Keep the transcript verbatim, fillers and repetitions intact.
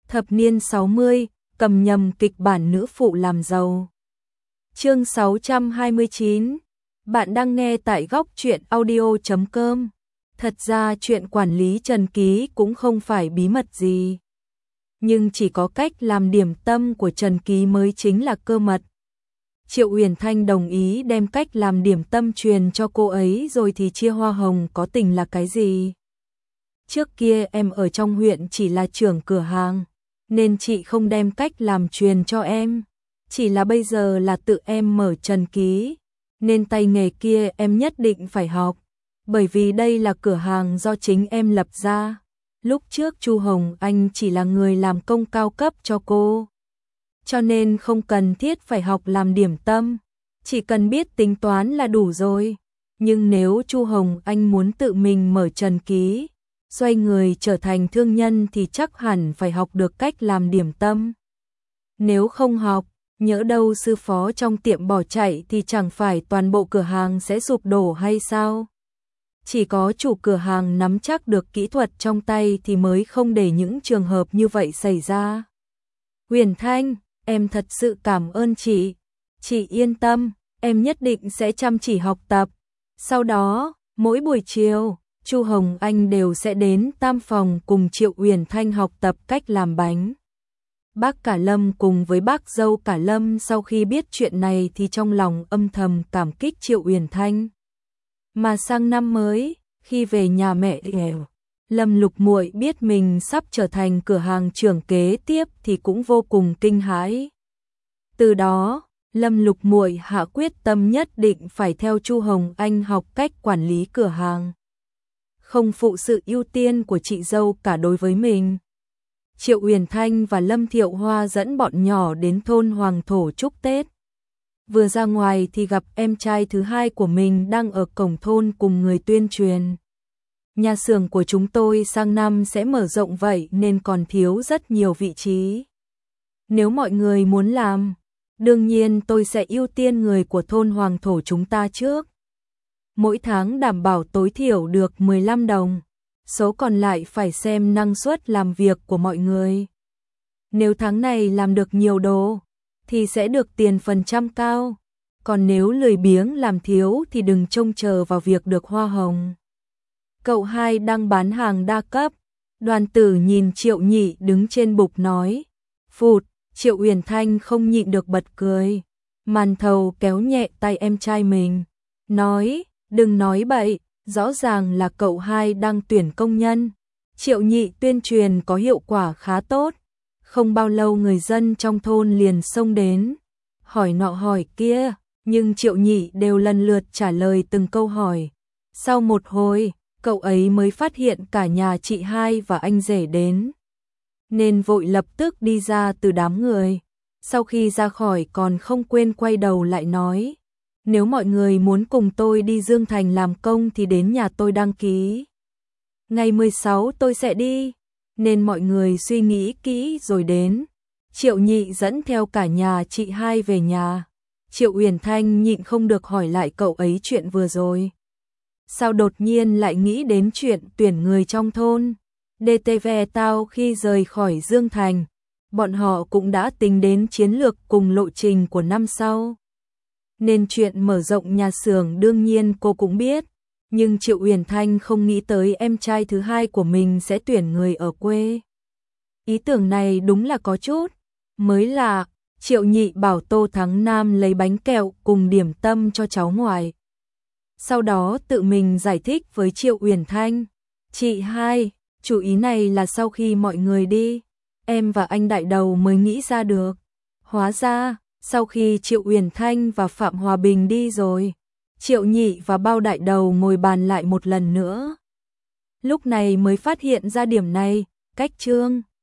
Thập niên sáu mươi, cầm nhầm kịch bản nữ phụ làm giàu. Chương sáu trăm hai mươi chín. Bạn đang nghe tại góc truyện audio chấm com. Thật ra chuyện quản lý Trần Ký cũng không phải bí mật gì. Nhưng chỉ có cách làm điểm tâm của Trần Ký mới chính là cơ mật. Triệu Uyển Thanh đồng ý đem cách làm điểm tâm truyền cho cô ấy rồi thì chia hoa hồng có tình là cái gì? Trước kia em ở trong huyện chỉ là trưởng cửa hàng, nên chị không đem cách làm truyền cho em. Chỉ là bây giờ là tự em mở Trần Ký, nên tay nghề kia em nhất định phải học. Bởi vì đây là cửa hàng do chính em lập ra. Lúc trước Chu Hồng Anh chỉ là người làm công cao cấp cho cô. Cho nên không cần thiết phải học làm điểm tâm, chỉ cần biết tính toán là đủ rồi. Nhưng nếu Chu Hồng Anh muốn tự mình mở Trần Ký, xoay người trở thành thương nhân thì chắc hẳn phải học được cách làm điểm tâm. Nếu không học, nhỡ đâu sư phó trong tiệm bỏ chạy thì chẳng phải toàn bộ cửa hàng sẽ sụp đổ hay sao? Chỉ có chủ cửa hàng nắm chắc được kỹ thuật trong tay thì mới không để những trường hợp như vậy xảy ra. Uyển Thanh, em thật sự cảm ơn chị. Chị yên tâm, em nhất định sẽ chăm chỉ học tập. Sau đó, mỗi buổi chiều, Chu Hồng Anh đều sẽ đến Tam Phòng cùng Triệu Uyển Thanh học tập cách làm bánh. Bác Cả Lâm cùng với bác dâu Cả Lâm sau khi biết chuyện này thì trong lòng âm thầm cảm kích Triệu Uyển Thanh. Mà sang năm mới, khi về nhà mẹ đẻ, Lâm Lục Muội biết mình sắp trở thành cửa hàng trưởng kế tiếp thì cũng vô cùng kinh hãi. Từ đó, Lâm Lục Muội hạ quyết tâm nhất định phải theo Chu Hồng Anh học cách quản lý cửa hàng. Không phụ sự ưu tiên của chị dâu cả đối với mình. Triệu Uyển Thanh và Lâm Thiệu Hoa dẫn bọn nhỏ đến thôn Hoàng Thổ chúc Tết. Vừa ra ngoài thì gặp em trai thứ hai của mình đang ở cổng thôn cùng người tuyên truyền. Nhà xưởng của chúng tôi sang năm sẽ mở rộng vậy nên còn thiếu rất nhiều vị trí. Nếu mọi người muốn làm, đương nhiên tôi sẽ ưu tiên người của thôn Hoàng Thổ chúng ta trước. Mỗi tháng đảm bảo tối thiểu được mười lăm đồng, số còn lại phải xem năng suất làm việc của mọi người. Nếu tháng này làm được nhiều đồ, thì sẽ được tiền phần trăm cao, còn nếu lười biếng làm thiếu thì đừng trông chờ vào việc được hoa hồng. Cậu hai đang bán hàng đa cấp, Đoàn Tử nhìn Triệu Nhị đứng trên bục nói. Phụt, Triệu Uyển Thanh không nhịn được bật cười. Màn Thầu kéo nhẹ tay em trai mình, nói, đừng nói bậy, rõ ràng là cậu hai đang tuyển công nhân. Triệu Nhị tuyên truyền có hiệu quả khá tốt. Không bao lâu người dân trong thôn liền xông đến, hỏi nọ hỏi kia, nhưng Triệu Nhị đều lần lượt trả lời từng câu hỏi. Sau một hồi, cậu ấy mới phát hiện cả nhà chị hai và anh rể đến, nên vội lập tức đi ra từ đám người. Sau khi ra khỏi còn không quên quay đầu lại nói, nếu mọi người muốn cùng tôi đi Dương Thành làm công thì đến nhà tôi đăng ký. Ngày mười sáu tôi sẽ đi, nên mọi người suy nghĩ kỹ rồi đến. Triệu Nhị dẫn theo cả nhà chị hai về nhà. Triệu Uyển Thanh nhịn không được hỏi lại cậu ấy chuyện vừa rồi. Sao đột nhiên lại nghĩ đến chuyện tuyển người trong thôn? đê tê vê tao khi rời khỏi Dương Thành, bọn họ cũng đã tính đến chiến lược cùng lộ trình của năm sau. Nên chuyện mở rộng nhà xưởng đương nhiên cô cũng biết. Nhưng Triệu Uyển Thanh không nghĩ tới em trai thứ hai của mình sẽ tuyển người ở quê. Ý tưởng này đúng là có chút mới lạ. Triệu Nhị bảo Tô Thắng Nam lấy bánh kẹo cùng điểm tâm cho cháu ngoại. Sau đó tự mình giải thích với Triệu Uyển Thanh. Chị hai, chủ ý này là sau khi mọi người đi, em và anh đại đầu mới nghĩ ra được. Hóa ra, sau khi Triệu Uyển Thanh và Phạm Hòa Bình đi rồi, Triệu Nhị và Bao Đại Đầu ngồi bàn lại một lần nữa. Lúc này mới phát hiện ra điểm này, cách chương